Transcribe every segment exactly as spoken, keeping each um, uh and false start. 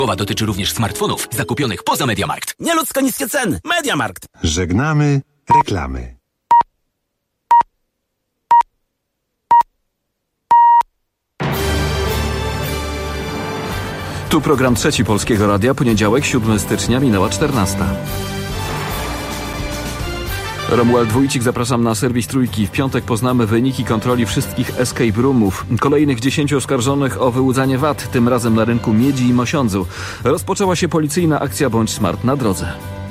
Umowa dotyczy również smartfonów zakupionych poza MediaMarkt. Nieludzko niskie ceny. MediaMarkt. Żegnamy reklamy. Tu program Trzeci Polskiego Radia, poniedziałek, siódmego stycznia, minęła czternasta. Romuald Wójcik, zapraszam na serwis Trójki. W piątek poznamy wyniki kontroli wszystkich escape roomów. Kolejnych dziesięciu oskarżonych o wyłudzanie V A T, tym razem na rynku Miedzi i Mosiądzu. Rozpoczęła się policyjna akcja Bądź Smart na drodze.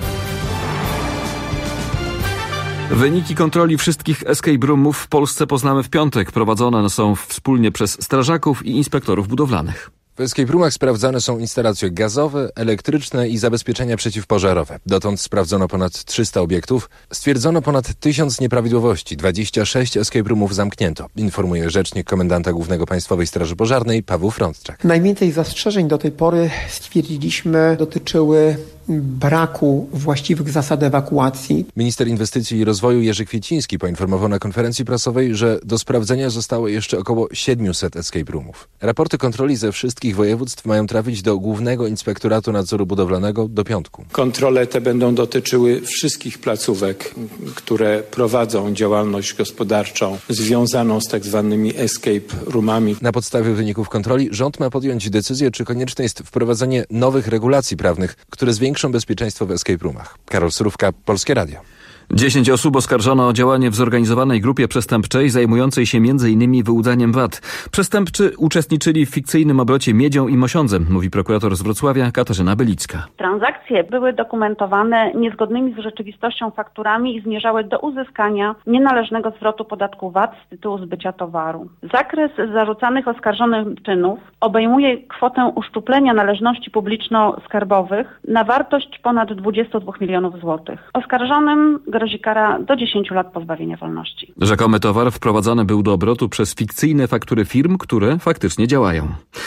Wyniki kontroli wszystkich escape roomów w Polsce poznamy w piątek. Prowadzone są wspólnie przez strażaków i inspektorów budowlanych. W escape roomach sprawdzane są instalacje gazowe, elektryczne i zabezpieczenia przeciwpożarowe. Dotąd sprawdzono ponad trzysta obiektów. Stwierdzono ponad tysiąc nieprawidłowości. dwadzieścia sześć escape roomów zamknięto, informuje rzecznik komendanta głównego Państwowej Straży Pożarnej Paweł Frądczak. Najwięcej zastrzeżeń do tej pory stwierdziliśmy dotyczyły braku właściwych zasad ewakuacji. Minister Inwestycji i Rozwoju Jerzy Kwieciński poinformował na konferencji prasowej, że do sprawdzenia zostało jeszcze około siedmiuset escape roomów. Raporty kontroli ze wszystkich województw mają trafić do Głównego Inspektoratu Nadzoru Budowlanego do piątku. Kontrole te będą dotyczyły wszystkich placówek, które prowadzą działalność gospodarczą związaną z tak zwanymi escape roomami. Na podstawie wyników kontroli rząd ma podjąć decyzję, czy konieczne jest wprowadzenie nowych regulacji prawnych, które zwiększą bezpieczeństwo w escape roomach. Karol Surówka, Polskie Radio. Dziesięć osób oskarżono o działanie w zorganizowanej grupie przestępczej zajmującej się między innymi wyłudzaniem V A T. Przestępczy uczestniczyli w fikcyjnym obrocie miedzią i mosiądzem, mówi prokurator z Wrocławia Katarzyna Bylicka. Transakcje były dokumentowane niezgodnymi z rzeczywistością fakturami i zmierzały do uzyskania nienależnego zwrotu podatku V A T z tytułu zbycia towaru. Zakres zarzucanych oskarżonych czynów obejmuje kwotę uszczuplenia należności publiczno-skarbowych na wartość ponad dwadzieścia dwa milionów złotych. Oskarżonym grozi kara do dziesięciu lat pozbawienia wolności. Rzekomy towar wprowadzany był do obrotu przez fikcyjne faktury firm, które faktycznie działają.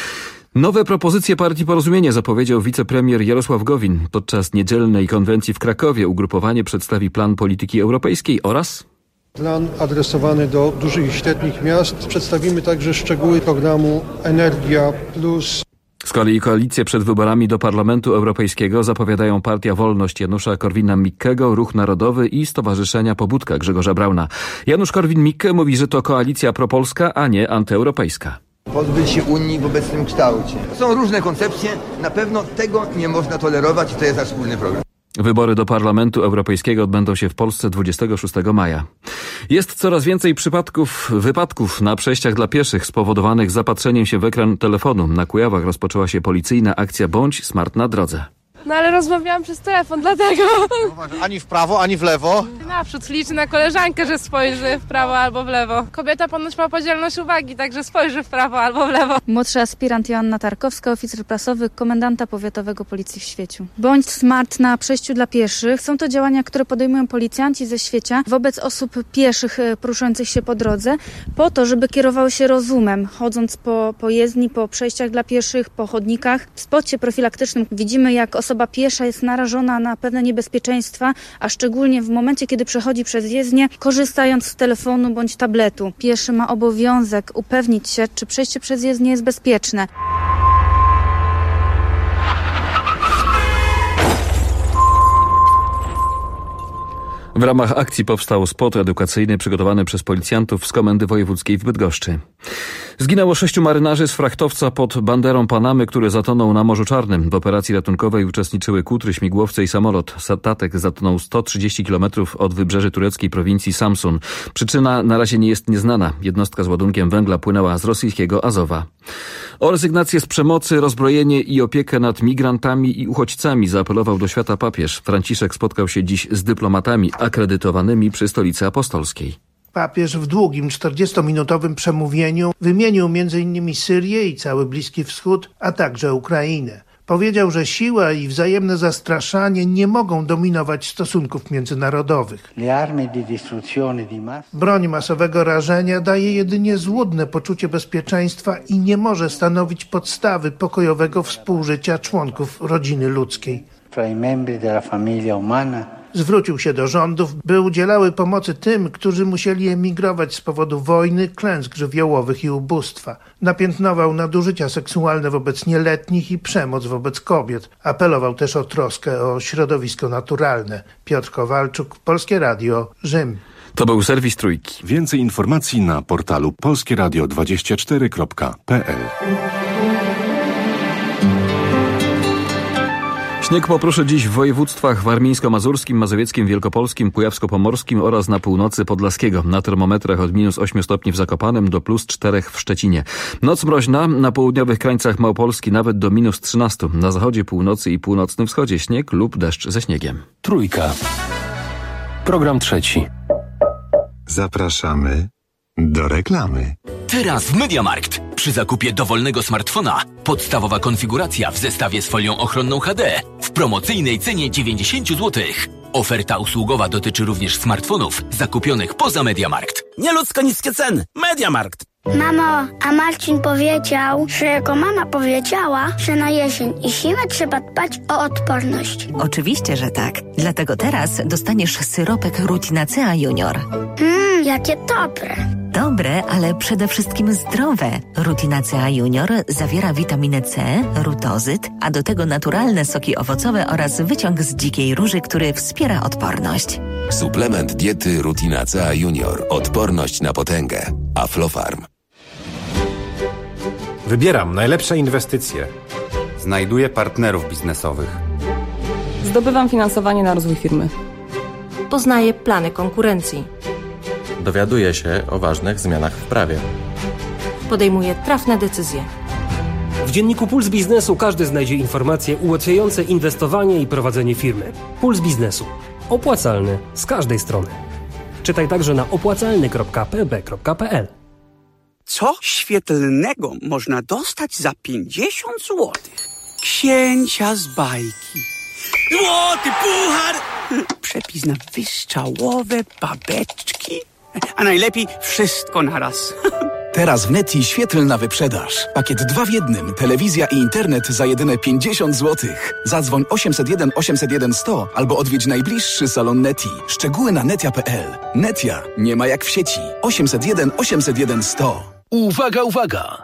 Nowe propozycje partii Porozumienie zapowiedział wicepremier Jarosław Gowin. Podczas niedzielnej konwencji w Krakowie ugrupowanie przedstawi plan polityki europejskiej oraz plan adresowany do dużych i średnich miast. Przedstawimy także szczegóły programu Energia Plus. Z kolei koalicję przed wyborami do Parlamentu Europejskiego zapowiadają Partia Wolność Janusza Korwina-Mikkego, Ruch Narodowy i Stowarzyszenia Pobudka Grzegorza Brauna. Janusz Korwin-Mikke mówi, że to koalicja propolska, a nie antyeuropejska. Pozbyć się Unii w obecnym kształcie. Są różne koncepcje, na pewno tego nie można tolerować i to jest nasz wspólny program. Wybory do Parlamentu Europejskiego odbędą się w Polsce dwudziestego szóstego maja. Jest coraz więcej przypadków wypadków na przejściach dla pieszych spowodowanych zapatrzeniem się w ekran telefonu. Na Kujawach rozpoczęła się policyjna akcja Bądź Smart na drodze. No ale rozmawiałam przez telefon, dlatego. Ani w prawo, ani w lewo. Naprzód liczy na koleżankę, że spojrzy w prawo albo w lewo. Kobieta ponoć ma podzielność uwagi, także spojrzy w prawo albo w lewo. Młodsza aspirant Joanna Tarkowska, oficer prasowy komendanta powiatowego Policji w Świeciu. Bądź smart na przejściu dla pieszych. Są to działania, które podejmują policjanci ze Świecia wobec osób pieszych poruszających się po drodze, po to, żeby kierowały się rozumem, chodząc po, po jezdni, po przejściach dla pieszych, po chodnikach. W spocie profilaktycznym widzimy, jak osoba Osoba piesza jest narażona na pewne niebezpieczeństwa, a szczególnie w momencie, kiedy przechodzi przez jezdnię, korzystając z telefonu bądź tabletu. Pieszy ma obowiązek upewnić się, czy przejście przez jezdnię jest bezpieczne. W ramach akcji powstał spot edukacyjny przygotowany przez policjantów z Komendy Wojewódzkiej w Bydgoszczy. Zginęło sześciu marynarzy z frachtowca pod banderą Panamy, który zatonął na Morzu Czarnym. W operacji ratunkowej uczestniczyły kutry, śmigłowce i samolot. Statek zatonął sto trzydzieści kilometrów od wybrzeży tureckiej prowincji Samsun. Przyczyna na razie nie jest nieznana. Jednostka z ładunkiem węgla płynęła z rosyjskiego Azowa. O rezygnację z przemocy, rozbrojenie i opiekę nad migrantami i uchodźcami zaapelował do świata papież. Franciszek spotkał się dziś z dyplomatami akredytowanymi przy Stolicy Apostolskiej. Papież w długim, czterdziestominutowym przemówieniu wymienił między innymi Syrię i cały Bliski Wschód, a także Ukrainę. Powiedział, że siła i wzajemne zastraszanie nie mogą dominować stosunków międzynarodowych. Broń masowego rażenia daje jedynie złudne poczucie bezpieczeństwa i nie może stanowić podstawy pokojowego współżycia członków rodziny ludzkiej. Zwrócił się do rządów, by udzielały pomocy tym, którzy musieli emigrować z powodu wojny, klęsk żywiołowych i ubóstwa. Napiętnował nadużycia seksualne wobec nieletnich i przemoc wobec kobiet. Apelował też o troskę o środowisko naturalne. Piotr Kowalczuk, Polskie Radio, Rzym. To był serwis Trójki. Więcej informacji na portalu polskie radio dwadzieścia cztery kropka p l. Śnieg popruszy dziś w województwach warmińsko-mazurskim, mazowieckim, wielkopolskim, kujawsko-pomorskim oraz na północy Podlaskiego. Na termometrach od minus ośmiu stopni w Zakopanem do plus czterech w Szczecinie. Noc mroźna, na południowych krańcach Małopolski nawet do minus trzynastu. Na zachodzie, północy i północnym wschodzie śnieg lub deszcz ze śniegiem. Trójka. Program trzeci. Zapraszamy do reklamy. Teraz w MediaMarkt. Przy zakupie dowolnego smartfona podstawowa konfiguracja w zestawie z folią ochronną H D w promocyjnej cenie dziewięćdziesiąt złotych. Oferta usługowa dotyczy również smartfonów zakupionych poza MediaMarkt. Nieludzko niskie ceny. MediaMarkt. Mamo, a Marcin powiedział, że jego mama powiedziała, że na jesień i zimę trzeba dbać o odporność. Oczywiście, że tak. Dlatego teraz dostaniesz syropek Rutinacea Junior. Mmm, jakie dobre. Dobre, ale przede wszystkim zdrowe. Rutinacea Junior zawiera witaminę C, rutozyt, a do tego naturalne soki owocowe oraz wyciąg z dzikiej róży, który wspiera odporność. Suplement diety Rutinacea Junior. Odporność na potęgę. Aflofarm. Wybieram najlepsze inwestycje. Znajduję partnerów biznesowych. Zdobywam finansowanie na rozwój firmy. Poznaję plany konkurencji. Dowiaduję się o ważnych zmianach w prawie. Podejmuję trafne decyzje. W dzienniku Puls Biznesu każdy znajdzie informacje ułatwiające inwestowanie i prowadzenie firmy. Puls Biznesu. Opłacalny z każdej strony. Czytaj także na opłacalny kropka p b kropka p l. Co świetlnego można dostać za pięćdziesiąt złotych? Księcia z bajki. Złoty puchar! Przepis na wystrzałowe babeczki. A najlepiej wszystko naraz. Teraz w Neti świetlna wyprzedaż. Pakiet dwa w jednym. Telewizja i internet za jedyne pięćdziesiąt złotych. Zadzwoń osiemset jeden osiemset jeden sto albo odwiedź najbliższy salon Neti. Szczegóły na netia kropka p l. Netia. Nie ma jak w sieci. osiemset jeden osiemset jeden sto. Uwaga, uwaga!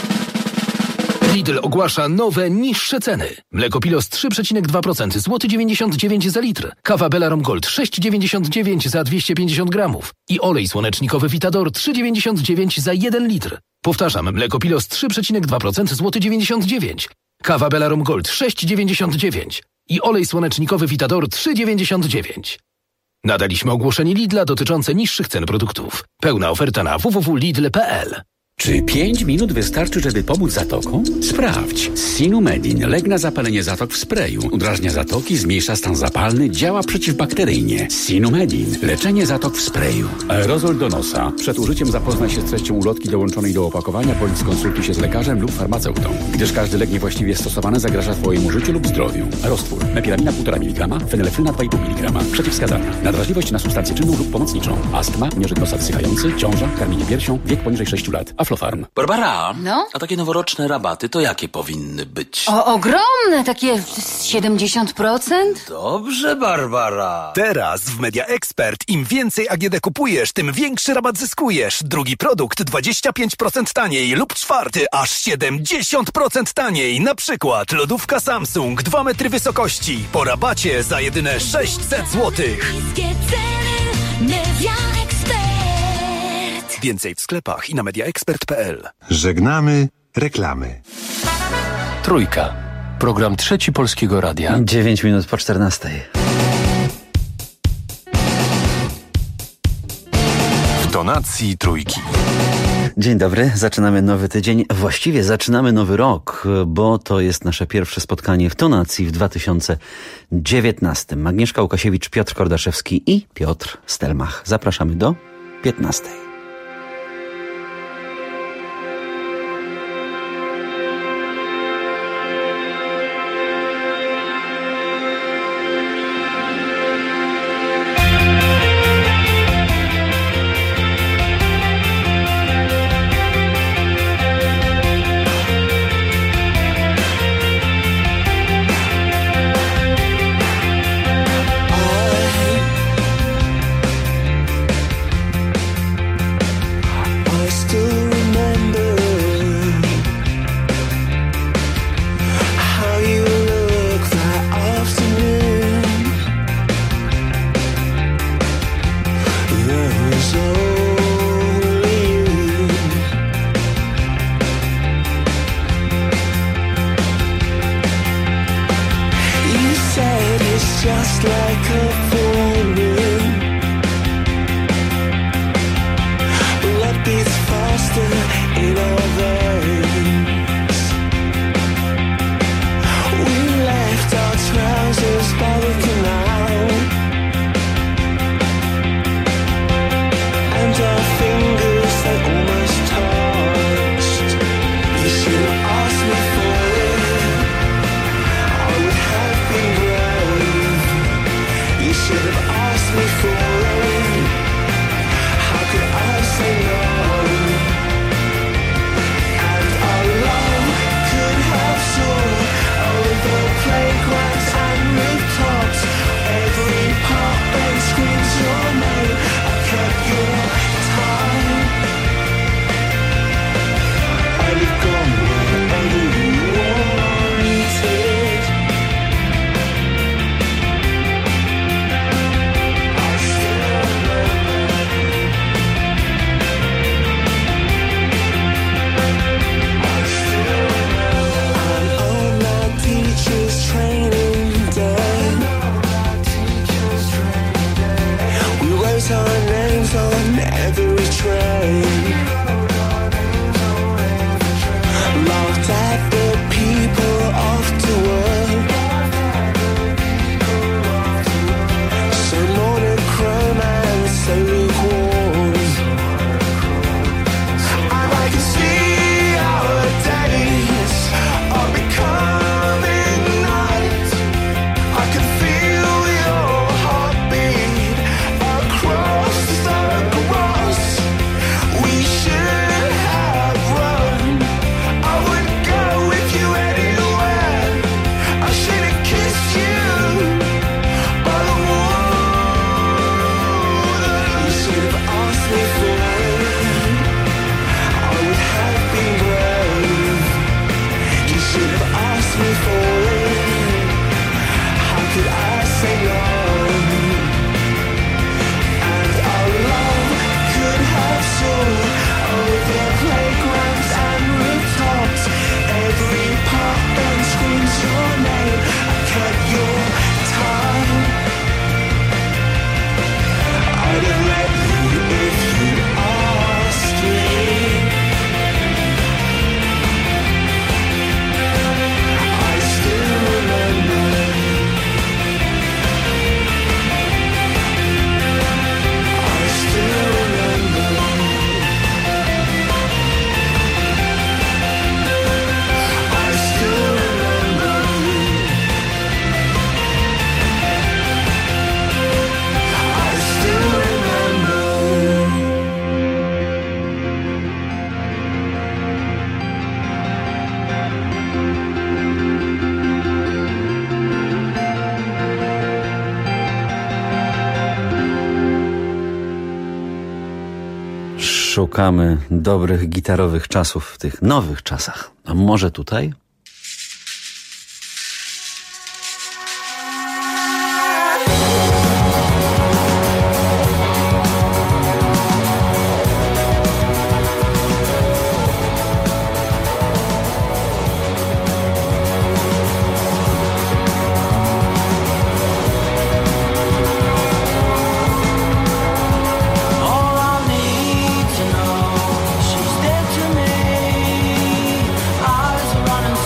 Lidl ogłasza nowe, niższe ceny. Mleko Pilos trzy przecinek dwa procent, złoty dziewięćdziesiąt dziewięć za litr. Kawa Belarom Gold sześć dziewięćdziesiąt dziewięć za dwieście pięćdziesiąt gramów. I olej słonecznikowy Vitador trzy dziewięćdziesiąt dziewięć za jeden litr. Powtarzam, mleko Pilos trzy przecinek dwa procent, złoty dziewięćdziesiąt dziewięć. Kawa Belarom Gold sześć dziewięćdziesiąt dziewięć. I olej słonecznikowy Vitador trzy dziewięćdziesiąt dziewięć. Nadaliśmy ogłoszenie Lidla dotyczące niższych cen produktów. Pełna oferta na w w w kropka lidl kropka p l. Czy pięć minut wystarczy, żeby pomóc zatokom? Sprawdź. Sinumedin. Lek na zapalenie zatok w sprayu. Udrażnia zatoki, zmniejsza stan zapalny, działa przeciwbakteryjnie. Sinumedin. Leczenie zatok w sprayu. Aerozol do nosa. Przed użyciem zapoznaj się z treścią ulotki dołączonej do opakowania bądź skonsultuj się z lekarzem lub farmaceutą. Gdyż każdy lek niewłaściwie stosowany zagraża Twojemu życiu lub zdrowiu. Roztwór. Mepiramina półtora miligrama, fenylefryna dwa i pół miligrama. Przeciwwskazania. Nadwrażliwość na substancję czynną lub pomocniczą. Astma, mierzyk nosa wsychający, ciąża, karmienie piersią, wiek poniżej sześciu lat. Aflofarm. Barbara, no? A takie noworoczne rabaty to jakie powinny być? O, ogromne, takie siedemdziesiąt procent? Dobrze, Barbara. Teraz w Media Expert im więcej A G D kupujesz, tym większy rabat zyskujesz. Drugi produkt dwadzieścia pięć procent taniej lub czwarty aż siedemdziesiąt procent taniej. Na przykład lodówka Samsung dwa metry wysokości po rabacie za jedyne sześćset złotych. Więcej w sklepach i na mediaexpert kropka p l. Żegnamy reklamy. Trójka. Program trzeci Polskiego Radia. dziewięć minut po czternastej. W tonacji Trójki. Dzień dobry, zaczynamy nowy tydzień, właściwie zaczynamy nowy rok, bo to jest nasze pierwsze spotkanie w tonacji w dwa tysiące dziewiętnastym. Agnieszka Łukasiewicz, Piotr Kordaszewski i Piotr Stelmach. Zapraszamy do piętnastej. I just like a full moon. Blood beats faster in our veins. We left our trousers by the canal, and our fingers they almost touched. You should have asked me for it, I would have been brave. You should have asked me for it, how could I say no? And our love could have soared over playgrounds and rooftops. Every park bench screams your name. I kept your time. I'd have gone wherever you wanted. I still remember. I still remember. And on my teacher's training day, we wrote our names on every train. Laughed at the people off to work. So monochrome and so lukewarm. And I can see our days are becoming night. I can feel your heartbeat across the grass. We should have run. I would go with you anywhere. I should have kissed you by the water. You should have asked me for it, I would have been brave. You should have asked me for it, how could I say no? And our love could have soared over playgrounds and rooftops. Every park bench screams your name. I kept your time. I'd have let you if you asked me. I still remember. I still remember. I still remember. I still remember. Szukamy dobrych gitarowych czasów w tych nowych czasach. A może tutaj? All I need to know, she's dead to me. Eyes are running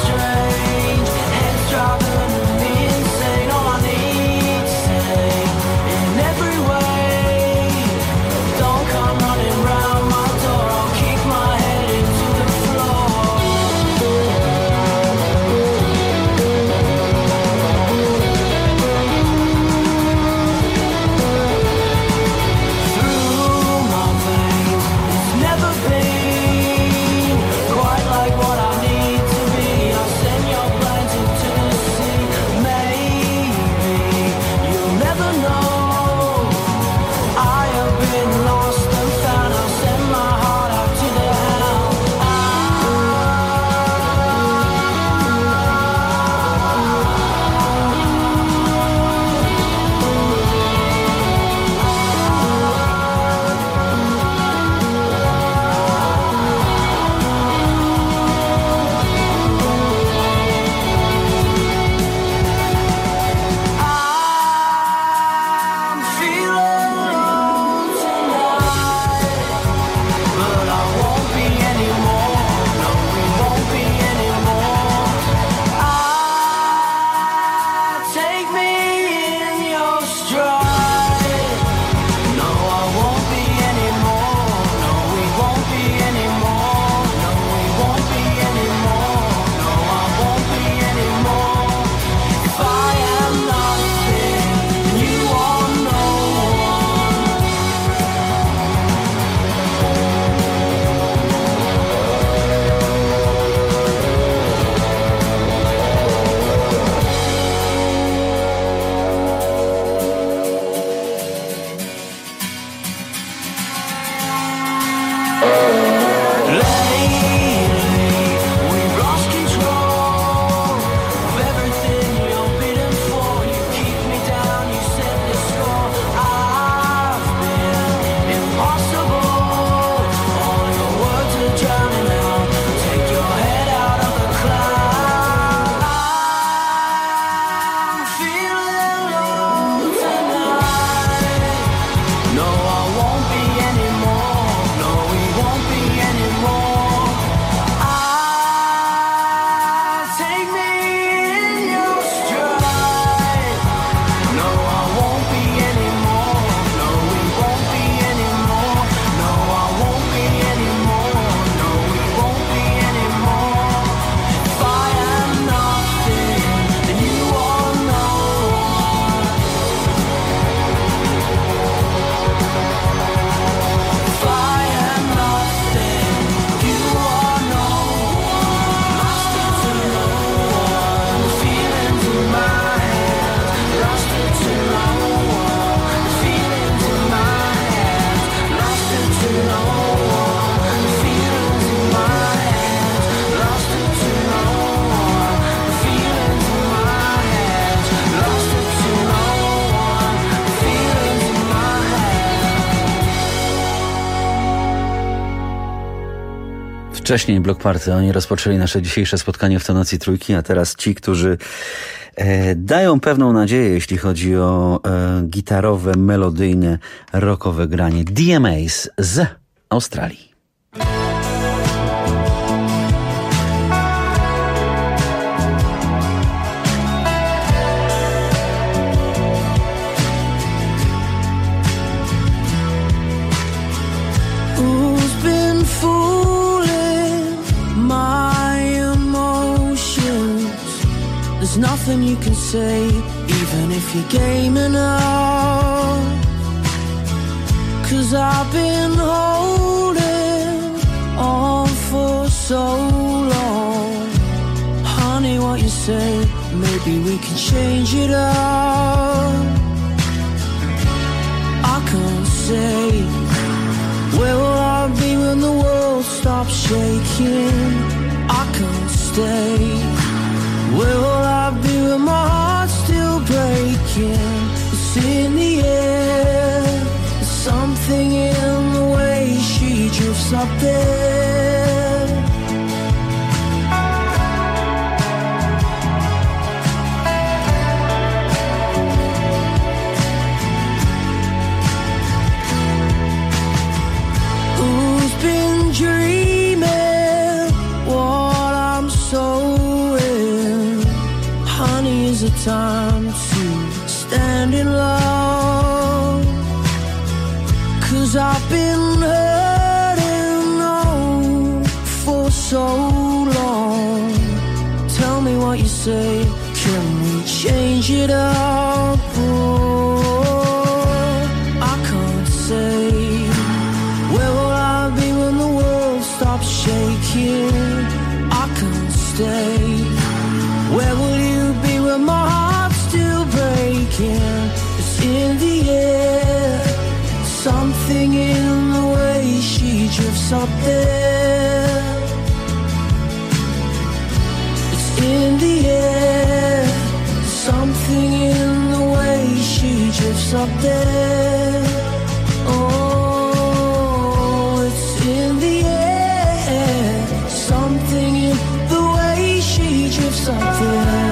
Wcześniej Block Party, oni rozpoczęli nasze dzisiejsze spotkanie w tonacji trójki, a teraz ci, którzy e, dają pewną nadzieję, jeśli chodzi o e, gitarowe, melodyjne, rockowe granie. D M As z Australii. There's nothing you can say, even if you're gaming up. Cause I've been holding on for so long. Honey, what you say, maybe we can change it up. I can't say, where will I be when the world stops shaking? I can't stay. Where will I be when my heart's still breaking? It's in the air. There's something in the way she drifts up there. Who's been dreaming what I'm sowing? Honey, is it time to stand in love? Cause I've been hurting, oh, for so long. Tell me what you say, can we change it up? Oh, I can't say, where will I be when the world stops shaking? I can't stay. Where will you be when my heart's still breaking? It's in the air. Something in the way she drifts up there. It's in the air. Something in the way she drifts up there. Oh, it's in the air. Something in the way she drifts up there.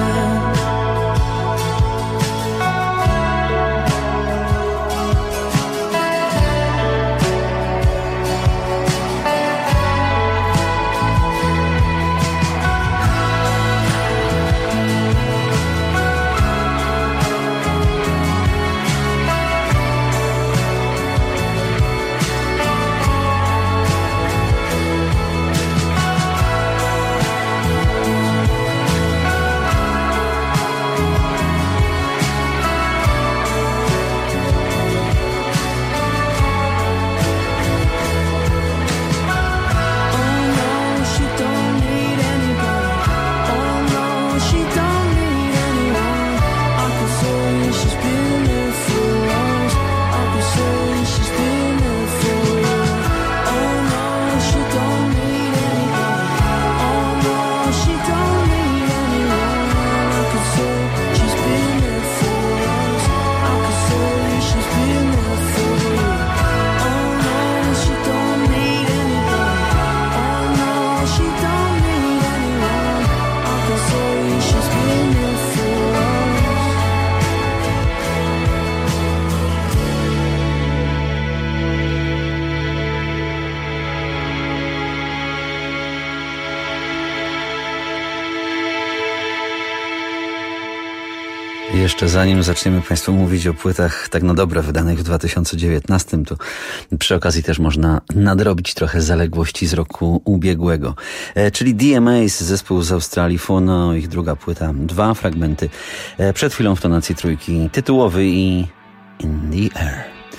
Jeszcze zanim zaczniemy Państwu mówić o płytach tak na dobre wydanych w dwa tysiące dziewiętnastym, to przy okazji też można nadrobić trochę zaległości z roku ubiegłego. E, czyli D M As, zespół z Australii, Phono, ich druga płyta, dwa fragmenty. E, przed chwilą w tonacji trójki, tytułowy i In the Air.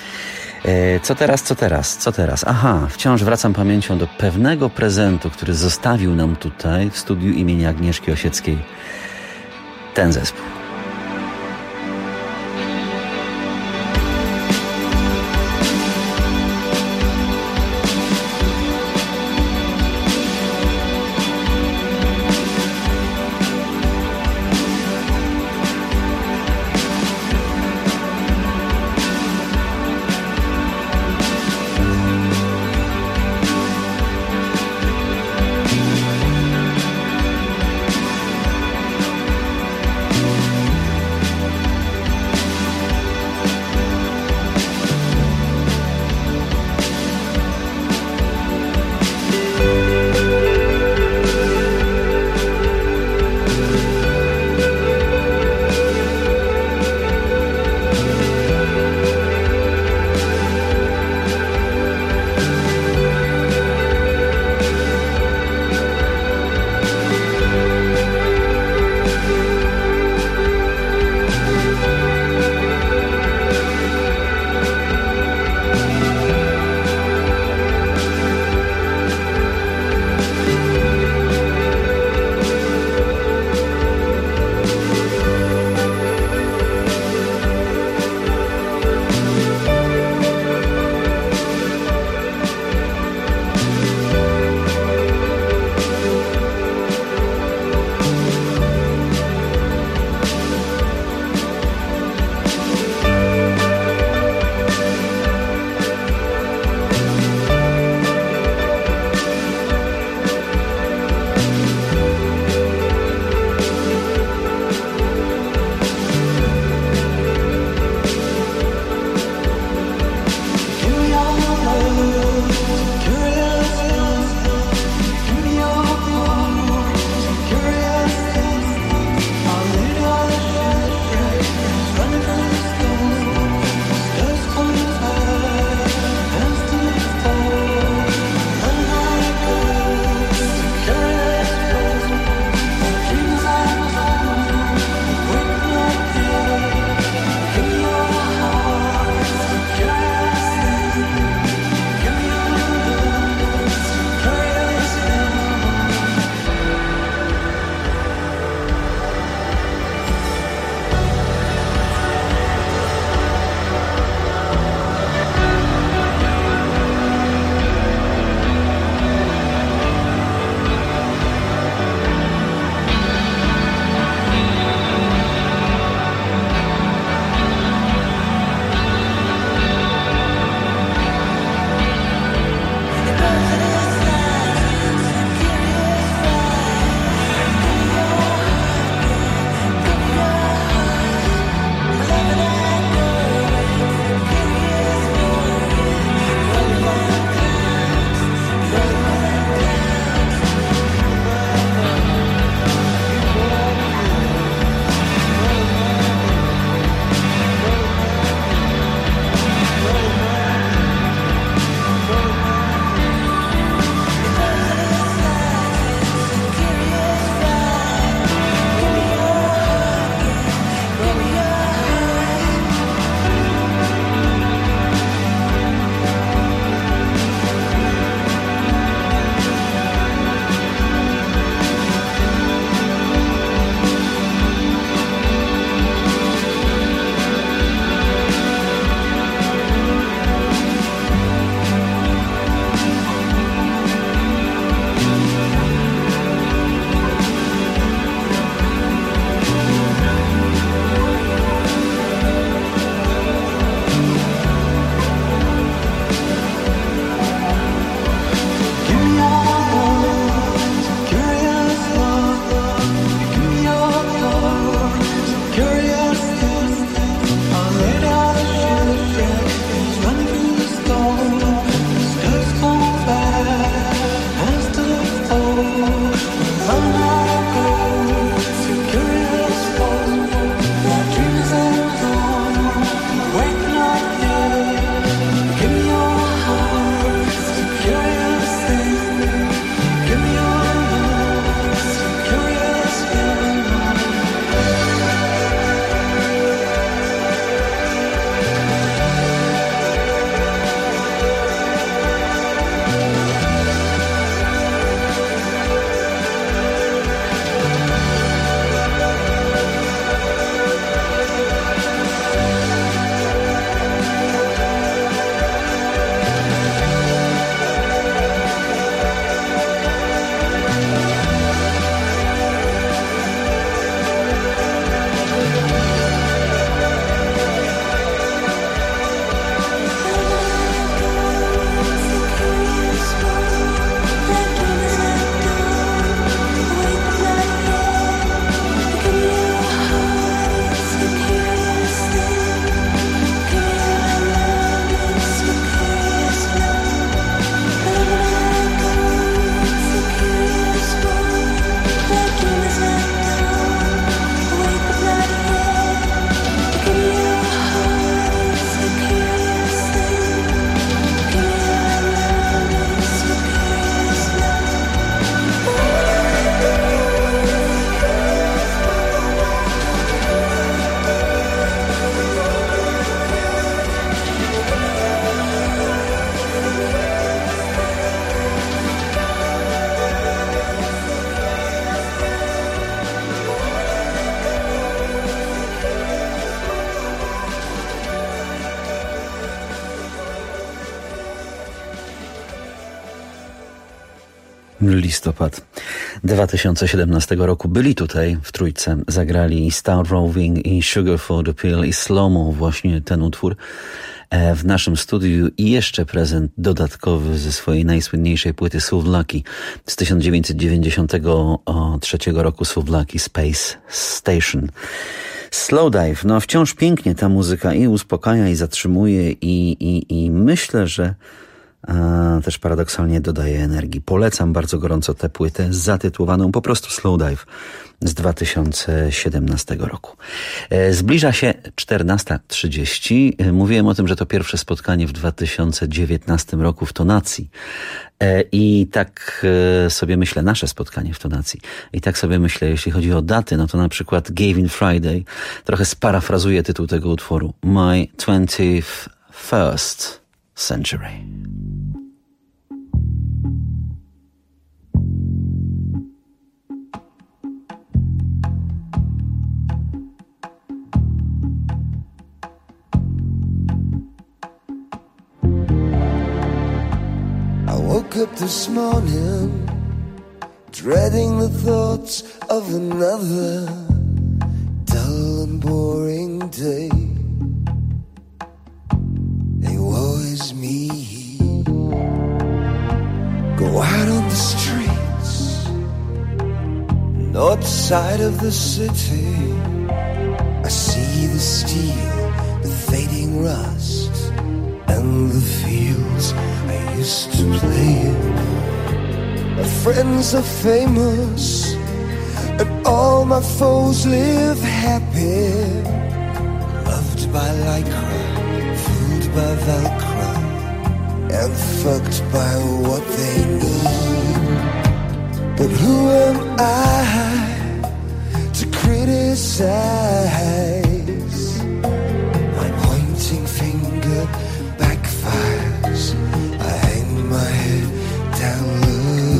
E, co teraz, co teraz, co teraz? Aha, wciąż wracam pamięcią do pewnego prezentu, który zostawił nam tutaj w studiu imienia Agnieszki Osieckiej ten zespół. Listopad dwa tysiące siedemnastego roku byli tutaj w trójce, zagrali Stout Roving i Sugar for the Pill i Slow-Mo, właśnie ten utwór w naszym studiu i jeszcze prezent dodatkowy ze swojej najsłynniejszej płyty Souvlaki z tysiąc dziewięćset dziewięćdziesiątego trzeciego roku, Souvlaki Space Station. Slowdive, no wciąż pięknie ta muzyka i uspokaja, i zatrzymuje i, i, i myślę, że a, też paradoksalnie dodaje energii. Polecam bardzo gorąco tę płytę zatytułowaną po prostu Slowdive z dwa tysiące siedemnastego roku. E, zbliża się czternasta trzydzieści. E, mówiłem o tym, że to pierwsze spotkanie w dwa tysiące dziewiętnastym roku w Tonacji. E, I tak e, sobie myślę, nasze spotkanie w Tonacji. I tak sobie myślę, jeśli chodzi o daty, no to na przykład Gavin Friday, trochę sparafrazuję tytuł tego utworu, My twenty-first Century. I woke up this morning, dreading the thoughts of another dull and boring day. Hey, woe is me. Go out on the streets, north side of the city. I see the steel, the fading rust, and the fields I used to play in. My friends are famous, and all my foes live happy. Loved by Lycra, fooled by Velcro, and fucked by what they need. But who am I to criticize? My pointing finger backfires. I hang my head down low.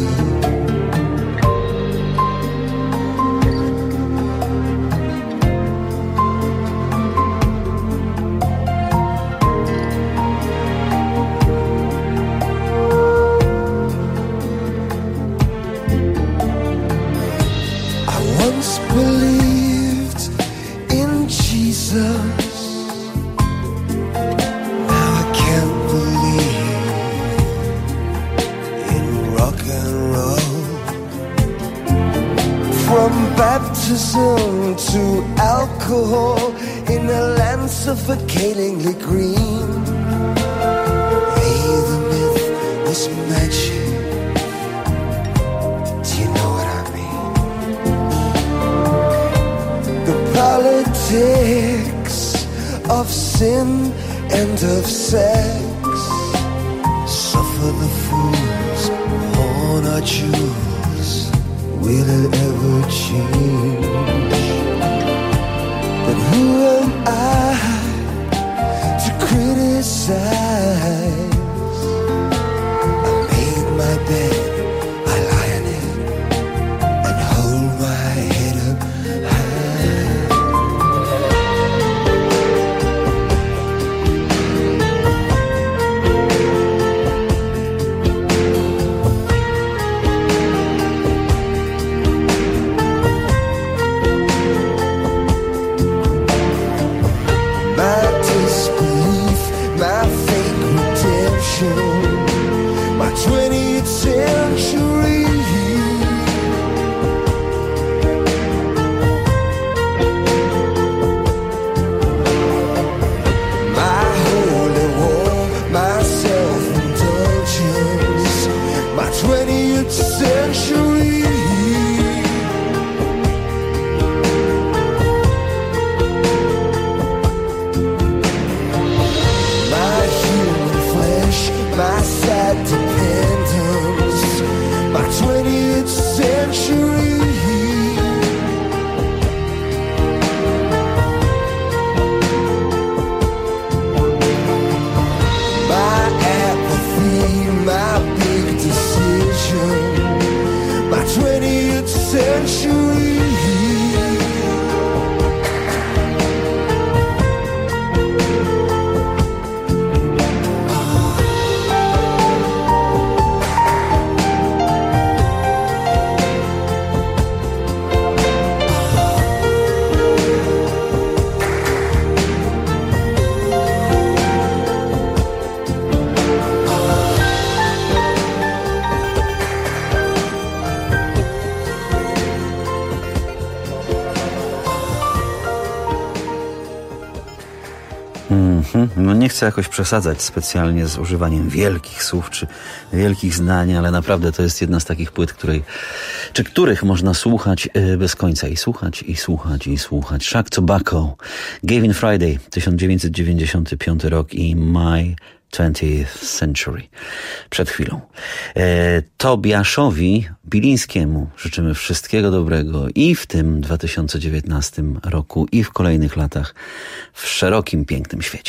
I once believed in Jesus. Now I can't believe in rock and roll. From baptism to alcohol in a land suffocatingly green. Hey, the myth was magic. Do you know what I mean? The politics of sin and of sex. Suffer the fools, pawn our jewels. Will it ever change? But who am I to criticize? I made my bed, I lie in it, and hold my head up high. My disbelief, my faith Mm-hmm. No nie chcę jakoś przesadzać specjalnie z używaniem wielkich słów czy wielkich zdań, ale naprawdę to jest jedna z takich płyt, której, czy których można słuchać bez końca i słuchać, i słuchać, i słuchać. Shaq Tobacco, Gavin Friday, tysiąc dziewięćset dziewięćdziesiąty piąty rok i My twentieth Century. Przed chwilą. E, Tobiaszowi Bilińskiemu życzymy wszystkiego dobrego i w tym dwa tysiące dziewiętnastym roku i w kolejnych latach w szerokim, pięknym świecie.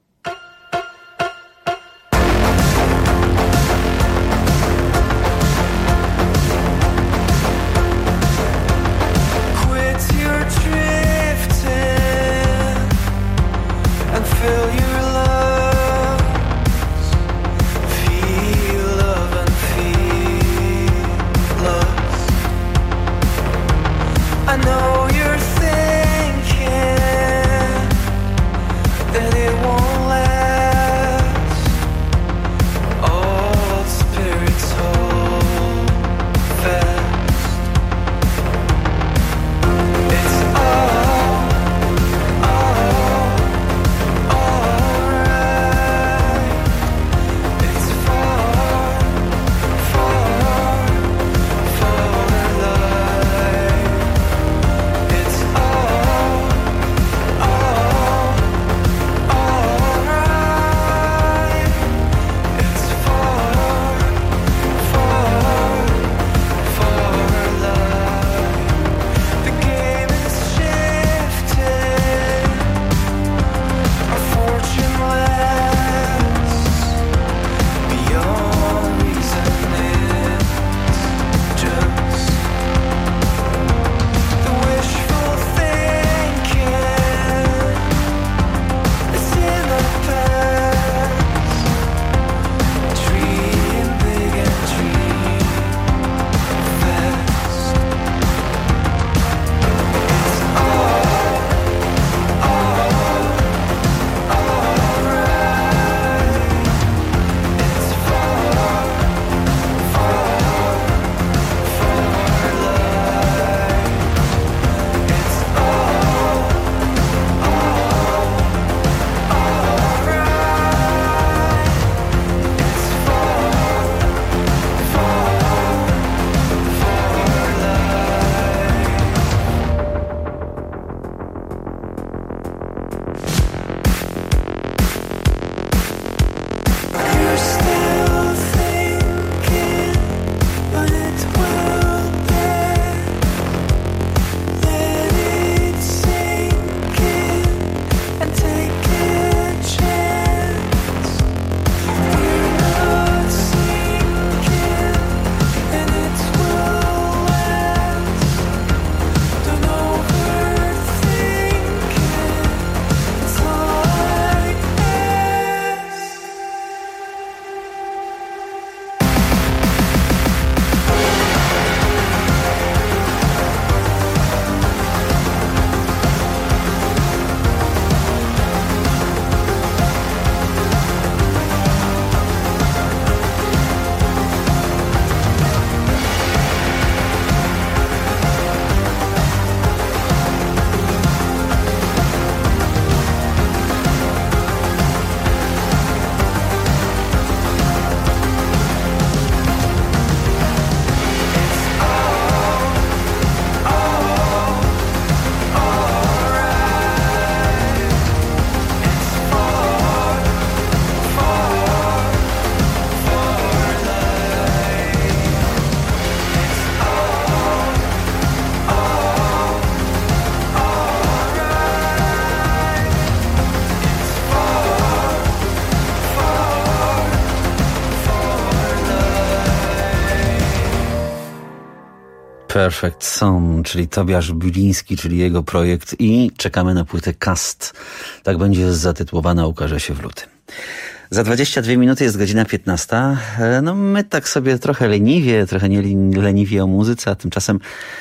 Perfect Song, czyli Tobiasz Biliński, czyli jego projekt i czekamy na płytę Cast. Tak będzie zatytułowana, ukaże się w lutym. Za dwadzieścia dwie minuty jest godzina piętnasta. No my tak sobie trochę leniwie, trochę nie leniwie o muzyce, a tymczasem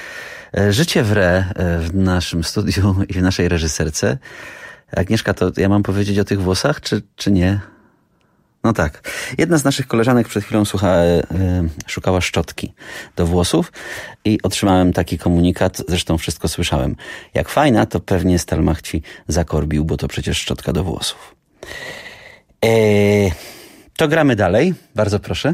życie wre w naszym studiu i w naszej reżyserce. Agnieszka, to ja mam powiedzieć o tych włosach, czy, czy nie? No tak. Jedna z naszych koleżanek przed chwilą słucha, e, szukała szczotki do włosów i otrzymałem taki komunikat, zresztą wszystko słyszałem. Jak fajna, to pewnie Stelmach ci zakorbił, bo to przecież szczotka do włosów. E, to gramy dalej. Bardzo proszę.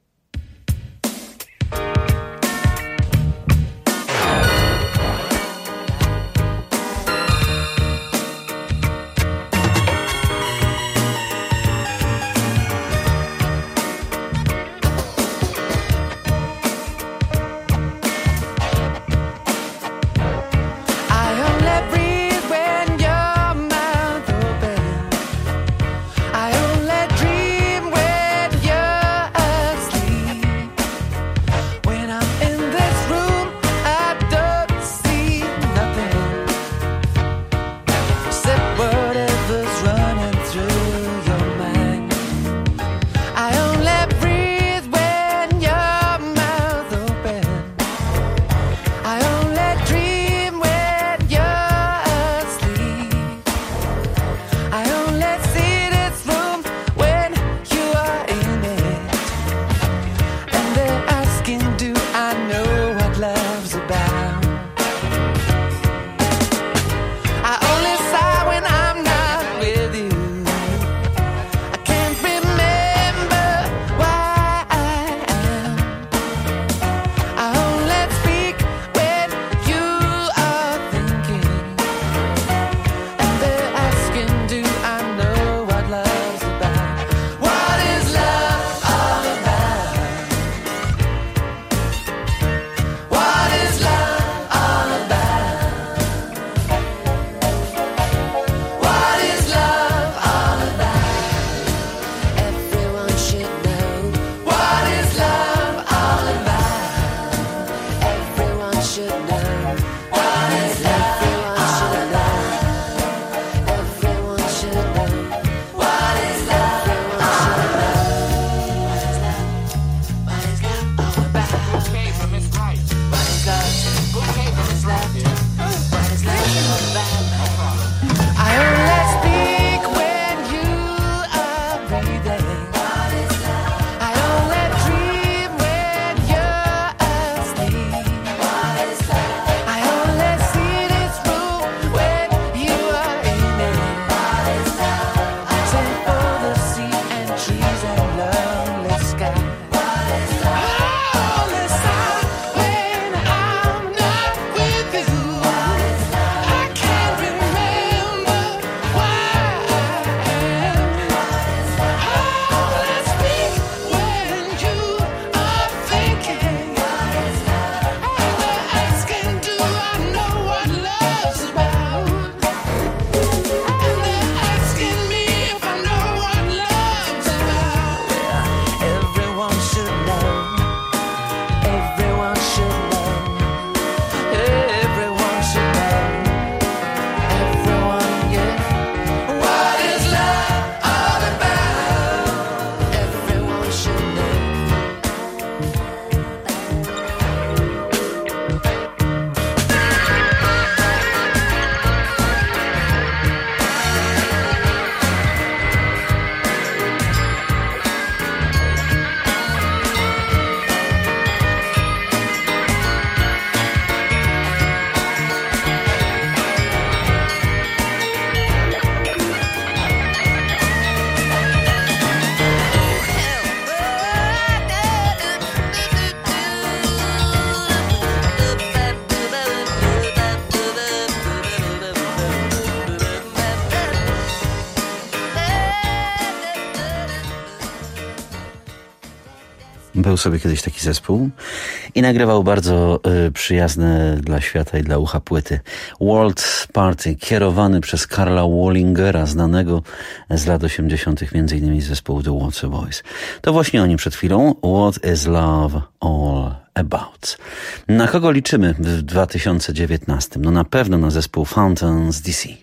Był sobie kiedyś taki zespół i nagrywał bardzo y, przyjazne dla świata i dla ucha płyty World Party, kierowany przez Karla Wallingera, znanego z lat osiemdziesiątych między innymi z zespołu The Water Boys. To właśnie o nim przed chwilą. What is love all about? Na kogo liczymy w dwa tysiące dziewiętnastym? No na pewno na zespół Fountains D C.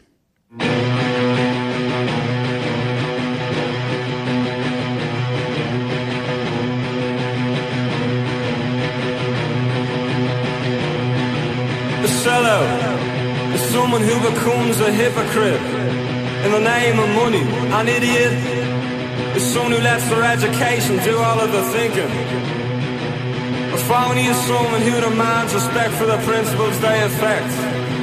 Sellout is someone who becomes a hypocrite in the name of money. An idiot It's someone who lets their education do all of the thinking. A phony is someone who demands respect for the principles they affect.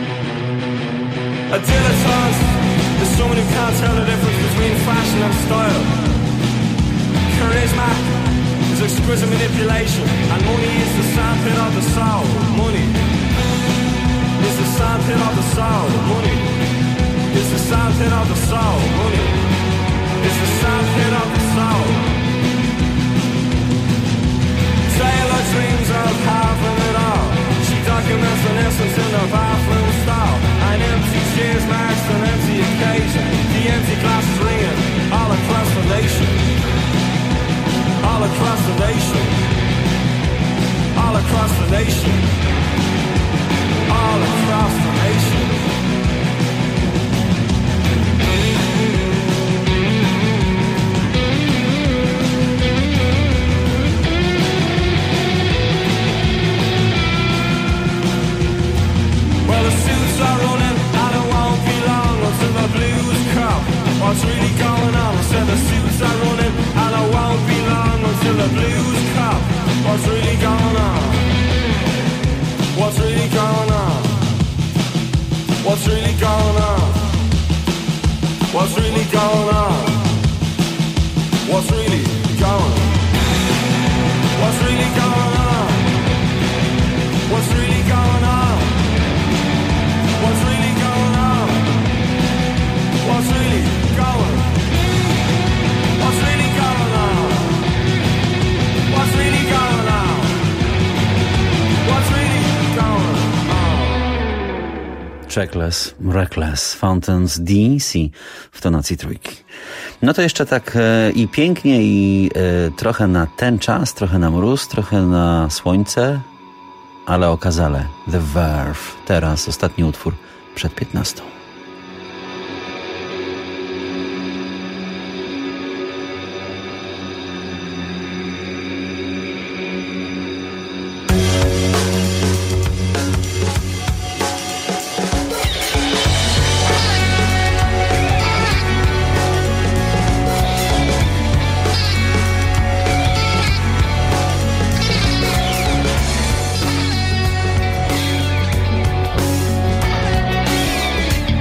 A dilettante is someone who can't tell the difference between fashion and style. Charisma is exquisite manipulation, and money is the sandpit of the soul. Money is the sandpit of the soul. Money is the sandpit of the soul. Money is the sandpit of the soul. Taylor dreams of having it all. She documents an essence in her bathroom stall. An empty cheers marks an empty occasion. The empty glass is ringing all across the nation. All across the nation. All across the nation. All across the nation. Well, the suits are running and it won't be long until the blues come. What's really going on? I said the suits are running and it won't be long until the blues come. What's really going on? What's really going on? What's really going on? What's really going on? What's really going on? What's really going on? What's really going on? What's really going on? What's really going? What's really going on? What's really going on? What's really going on? Checkless, Reckless, Fountains D C w tonacji trójki. No to jeszcze tak e, i pięknie, i e, trochę na ten czas, trochę na mróz, trochę na słońce, ale okazale. The Verve. Teraz ostatni utwór przed piętnastą. Thank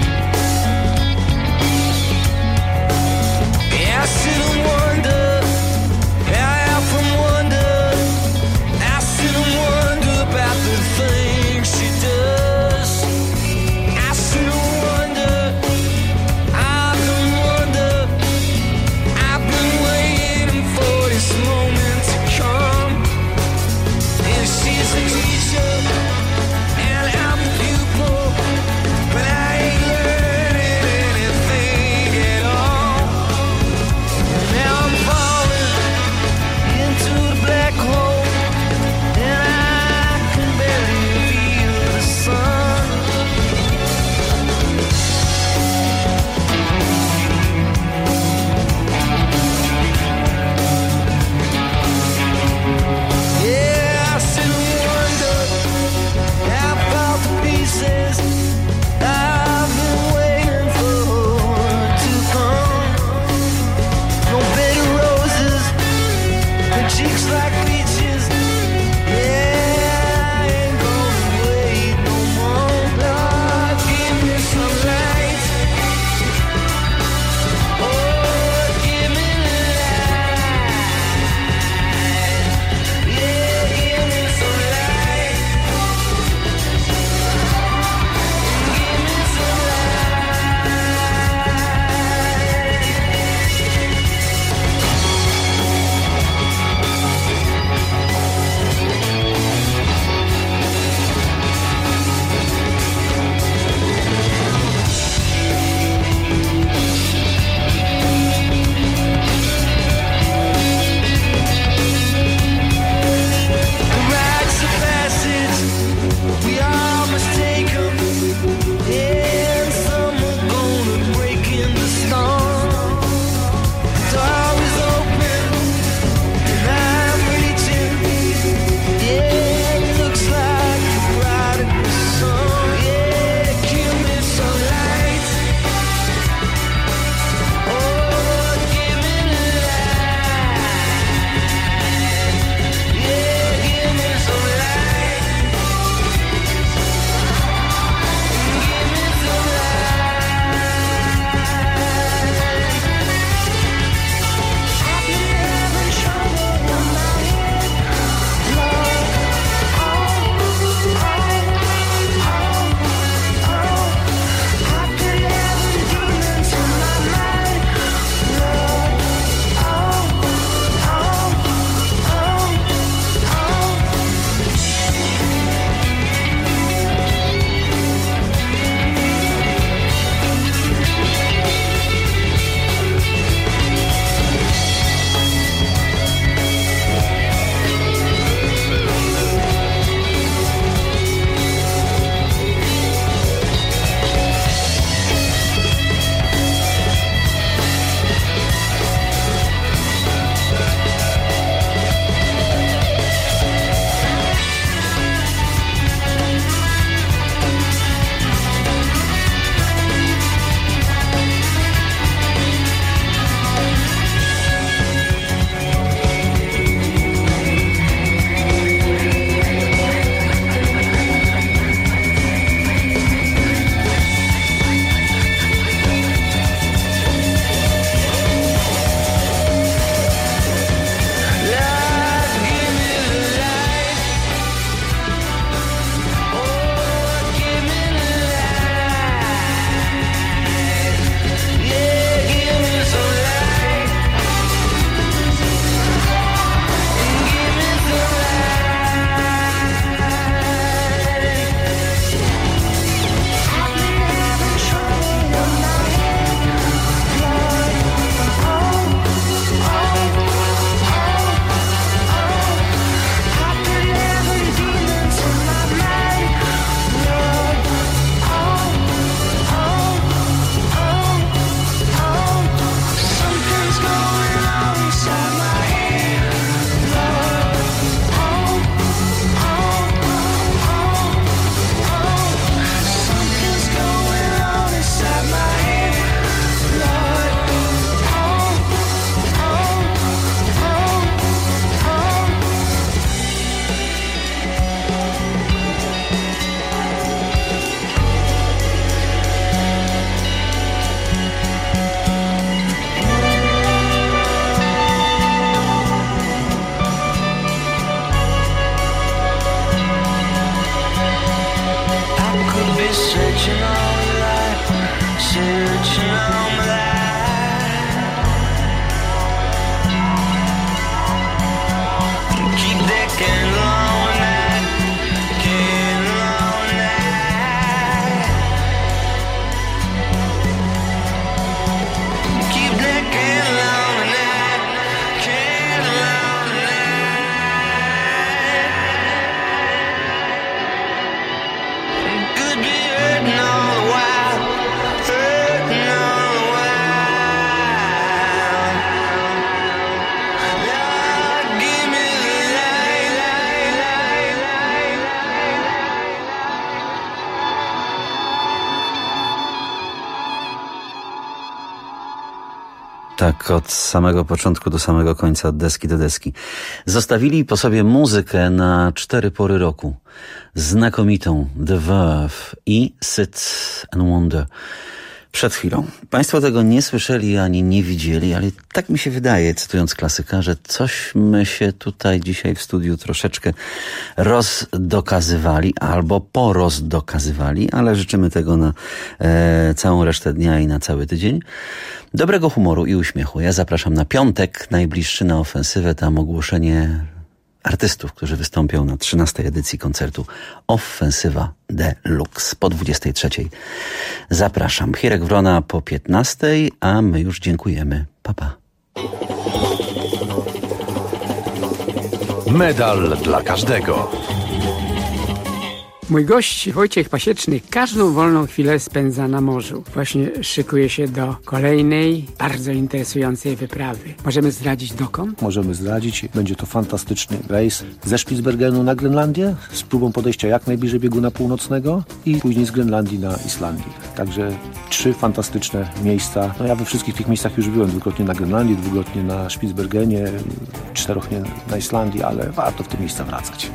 Tak, od samego początku do samego końca, od deski do deski. Zostawili po sobie muzykę na cztery pory roku. Znakomitą The Verve i Sit and Wonder. Przed chwilą. Państwo tego nie słyszeli ani nie widzieli, ale tak mi się wydaje, cytując klasyka, że coś my się tutaj dzisiaj w studiu troszeczkę rozdokazywali albo porozdokazywali, ale życzymy tego na e, całą resztę dnia i na cały tydzień. Dobrego humoru i uśmiechu. Ja zapraszam na piątek, najbliższy na ofensywę, tam ogłoszenie artystów, którzy wystąpią na trzynastej edycji koncertu Ofensywa Deluxe po dwudziestej trzeciej. Zapraszam. Hirek Wrona po piętnastej, a my już dziękujemy. Pa, pa. Medal dla każdego. Mój gość Wojciech Pasieczny każdą wolną chwilę spędza na morzu. Właśnie szykuje się do kolejnej, bardzo interesującej wyprawy. Możemy zdradzić dokąd? Możemy zdradzić. Będzie to fantastyczny rejs ze Spitsbergenu na Grenlandię z próbą podejścia jak najbliżej bieguna północnego i później z Grenlandii na Islandii. Także trzy fantastyczne miejsca. No ja we wszystkich tych miejscach już byłem. Dwukrotnie na Grenlandii, dwukrotnie na Spitsbergenie, czterokrotnie na Islandii, ale warto w te miejsca wracać.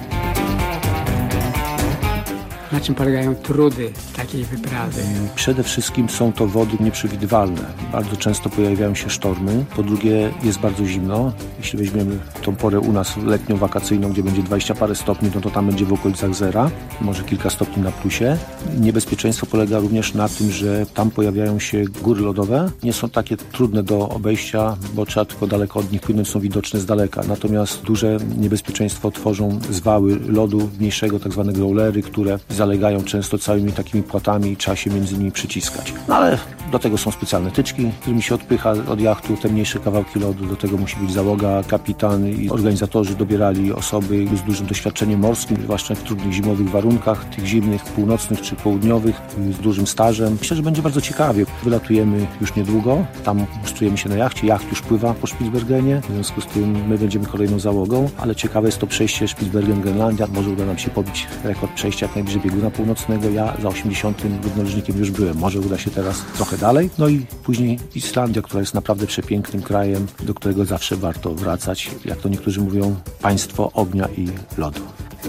Na czym polegają trudy takiej wyprawy? Przede wszystkim są to wody nieprzewidywalne. Bardzo często pojawiają się sztormy. Po drugie jest bardzo zimno. Jeśli weźmiemy tą porę u nas letnią, wakacyjną, gdzie będzie dwadzieścia parę stopni, no to tam będzie w okolicach zera. Może kilka stopni na plusie. Niebezpieczeństwo polega również na tym, że tam pojawiają się góry lodowe. Nie są takie trudne do obejścia, bo trzeba tylko daleko od nich płynąć, są widoczne z daleka. Natomiast duże niebezpieczeństwo tworzą zwały lodu mniejszego, tak zwane growlery, które zalegają często całymi takimi płatami i trzeba się między nimi przyciskać. No ale do tego są specjalne tyczki, którymi się odpycha od jachtu te mniejsze kawałki lodu. Do tego musi być załoga, kapitan i organizatorzy dobierali osoby z dużym doświadczeniem morskim, zwłaszcza w trudnych zimowych warunkach, tych zimnych, północnych czy południowych, z dużym stażem. Myślę, że będzie bardzo ciekawie. Wylatujemy już niedługo, tam ustrujemy się na jachcie, jacht już pływa po Spitsbergenie, w związku z tym my będziemy kolejną załogą, ale ciekawe jest to przejście Spitsbergen-Grenlandia. Może uda nam się pobić rekord przejścia jak najbliżej bieguna północnego. Ja za osiemdziesiątym górnoleżnikiem już byłem. Może uda się teraz trochę dalej. No i później Islandia, która jest naprawdę przepięknym krajem, do którego zawsze warto wracać. Jak to niektórzy mówią, państwo ognia i lodu.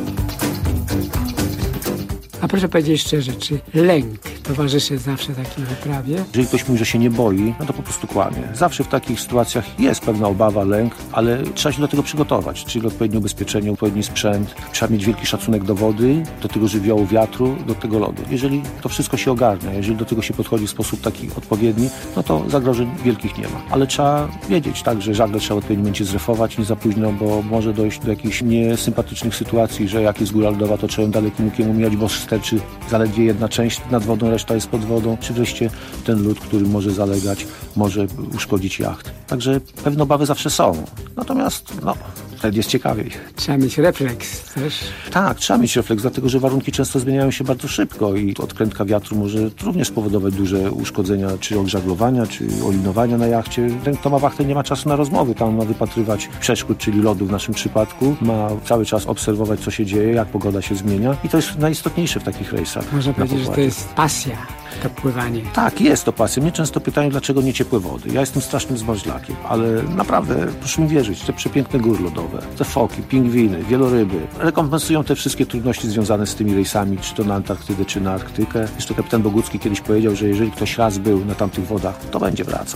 A proszę powiedzieć szczerze, czy lęk towarzyszy zawsze takiej wyprawie? Jeżeli ktoś mówi, że się nie boi, no to po prostu kłamie. Zawsze w takich sytuacjach jest pewna obawa, lęk, ale trzeba się do tego przygotować, czyli odpowiednie ubezpieczenie, odpowiedni sprzęt. Trzeba mieć wielki szacunek do wody, do tego żywiołu, wiatru, do tego lodu. Jeżeli to wszystko się ogarnia, jeżeli do tego się podchodzi w sposób taki odpowiedni, no to zagrożeń wielkich nie ma. Ale trzeba wiedzieć, tak, że żagle trzeba w odpowiednim momencie zrefować, nie za późno, bo może dojść do jakichś niesympatycznych sytuacji, że jak jest góra lodowa, to trzeba dalekim łukiem umijać, bo sterczy zaledwie jedna część nad wodą, reszta jest pod wodą, czy wreszcie ten lód, który może zalegać, może uszkodzić jacht. Także pewne obawy zawsze są. Natomiast, no, wtedy jest ciekawiej. Trzeba mieć refleks też. Tak, trzeba mieć refleks, dlatego że warunki często zmieniają się bardzo szybko i odkrętka wiatru może również powodować duże uszkodzenia, czy ogrzaglowania, czy olinowania na jachcie. Ten, kto ma wachtę, nie ma czasu na rozmowy, tam ma wypatrywać przeszkód, czyli lodu w naszym przypadku, ma cały czas obserwować, co się dzieje, jak pogoda się zmienia i to jest najistotniejsze w takich rejsach. Można powiedzieć, że to jest pasja, to pływanie. Tak, jest to pasja. Mnie często pytają, dlaczego nie ciepłe wody. Ja jestem strasznym zmarzlakiem, ale naprawdę, proszę mi wierzyć, te przepiękne góry lodowe, te foki, pingwiny, wieloryby rekompensują te wszystkie trudności związane z tymi rejsami, czy to na Antarktydę, czy na Arktykę. Jeszcze kapitan Bogucki kiedyś powiedział, że jeżeli ktoś raz był na tamtych wodach, to będzie wracał.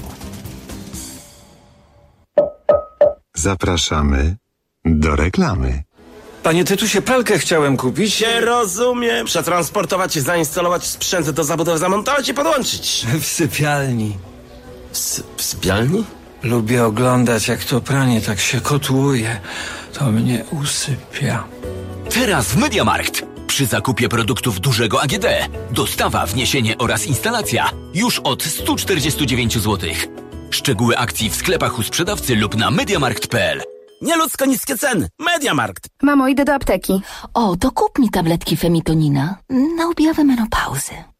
Zapraszamy do reklamy. Panie Tytusie, pralkę chciałem kupić. Nie rozumiem. Przetransportować, zainstalować sprzęt do zabudowy, zamontować i podłączyć. W sypialni. S- w sypialni? Lubię oglądać, jak to pranie tak się kotłuje. To mnie usypia. Teraz w MediaMarkt. Przy zakupie produktów dużego A G D. Dostawa, wniesienie oraz instalacja. Już od sto czterdzieści dziewięć złotych. Szczegóły akcji w sklepach u sprzedawcy lub na mediamarkt kropka p l. Nieludzko niskie ceny. MediaMarkt. Mamo, idę do apteki. O, to kup mi tabletki Femitonina na objawę menopauzy.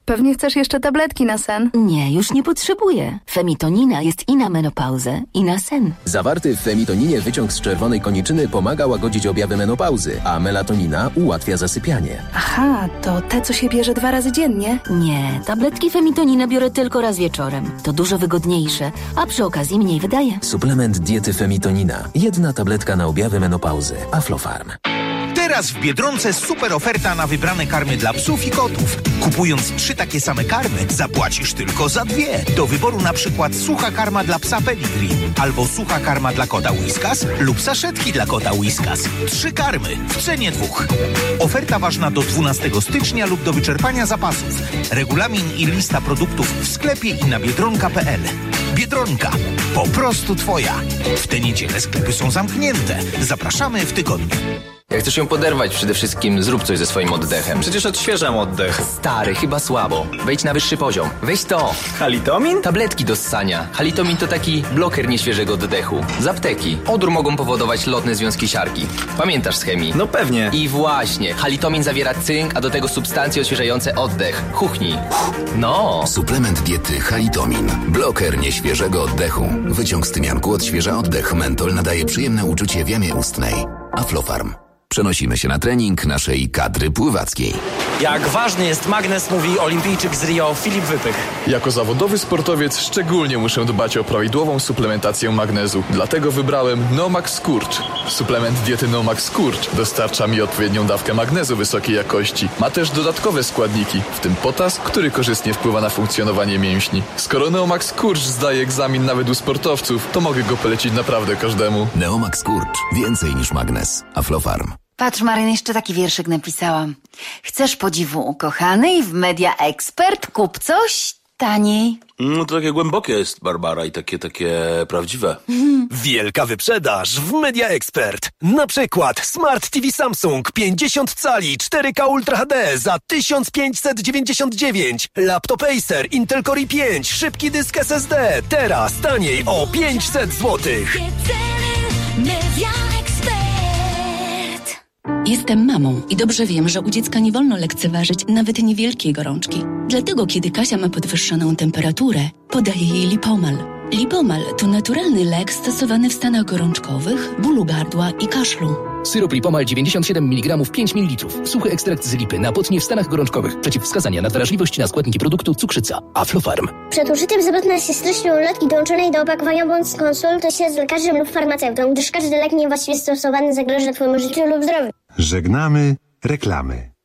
Pewnie chcesz jeszcze tabletki na sen. Nie, już nie potrzebuję. Femitonina jest i na menopauzę, i na sen. Zawarty w femitoninie wyciąg z czerwonej koniczyny pomaga łagodzić objawy menopauzy, a melatonina ułatwia zasypianie. Aha, to te, co się bierze dwa razy dziennie? Nie, tabletki femitonina biorę tylko raz wieczorem. To dużo wygodniejsze, a przy okazji mniej wydaje. Suplement diety femitonina. Jedna tabletka na objawy menopauzy. Aflofarm. Teraz w Biedronce super oferta na wybrane karmy dla psów i kotów. Kupując trzy takie same karmy, zapłacisz tylko za dwie. Do wyboru na przykład sucha karma dla psa Pedigree, albo sucha karma dla kota Whiskas lub saszetki dla kota Whiskas. Trzy karmy w cenie dwóch. Oferta ważna do dwunastego stycznia lub do wyczerpania zapasów. Regulamin i lista produktów w sklepie i na biedronka kropka p l. Biedronka. Po prostu twoja. W tę niedzielę sklepy są zamknięte. Zapraszamy w tygodniu. Jak chcesz ją poderwać, przede wszystkim zrób coś ze swoim oddechem. Przecież odświeżam oddech. Stary, chyba słabo. Wejdź na wyższy poziom. Weź to. Halitomin? Tabletki do ssania. Halitomin to taki bloker nieświeżego oddechu. Z apteki. Odór mogą powodować lotne związki siarki. Pamiętasz z chemii? No pewnie. I właśnie. Halitomin zawiera cynk, a do tego substancje odświeżające oddech. Chuchnij. No. Suplement diety Halitomin. Bloker nieświeżego oddechu. Wyciąg z tymianku odświeża oddech. Mentol nadaje przyjemne uczucie w jamie ustnej. Aflofarm. Przenosimy się na trening naszej kadry pływackiej. Jak ważny jest magnes, mówi olimpijczyk z Rio Filip Wypych. Jako zawodowy sportowiec szczególnie muszę dbać o prawidłową suplementację magnezu. Dlatego wybrałem Nomax Skurcz. Suplement diety Nomax Skurcz dostarcza mi odpowiednią dawkę magnezu wysokiej jakości. Ma też dodatkowe składniki, w tym potas, który korzystnie wpływa na funkcjonowanie mięśni. Skoro Neomax Skurcz zdaje egzamin nawet u sportowców, to mogę go polecić naprawdę każdemu. Neomax Skurcz. Więcej niż magnes. Aflofarm. Patrz, Maryn, jeszcze taki wierszyk napisałam. Chcesz podziwu ukochanej w Media Expert? Kup coś taniej. No to takie głębokie jest, Barbara, i takie, takie prawdziwe. Wielka wyprzedaż w Media Expert. Na przykład Smart T V Samsung pięćdziesiąt cali cztery K Ultra H D za tysiąc pięćset dziewięćdziesiąt dziewięć. Laptop Acer Intel Core i pięć, szybki dysk S S D. Teraz taniej o pięćset złotych. Jestem mamą i dobrze wiem, że u dziecka nie wolno lekceważyć nawet niewielkiej gorączki. Dlatego, kiedy Kasia ma podwyższoną temperaturę, podaję jej Lipomal. Lipomal to naturalny lek stosowany w stanach gorączkowych, bólu gardła i kaszlu. Syrop Lipomal dziewięćdziesiąt siedem miligramów pięć mililitrów. Suchy ekstrakt z lipy na potnie w stanach gorączkowych. Przeciwwskazania na wrażliwość na składniki produktu cukrzyca. Aflofarm. Przed użyciem zapewne się treścią ulotki dołączonej do opakowania bądź skonsultuj się z lekarzem lub farmaceutą, gdyż każdy lek niewłaściwie stosowany zagraża Twojemu życiu lub zdrowiu. Żegnamy reklamy.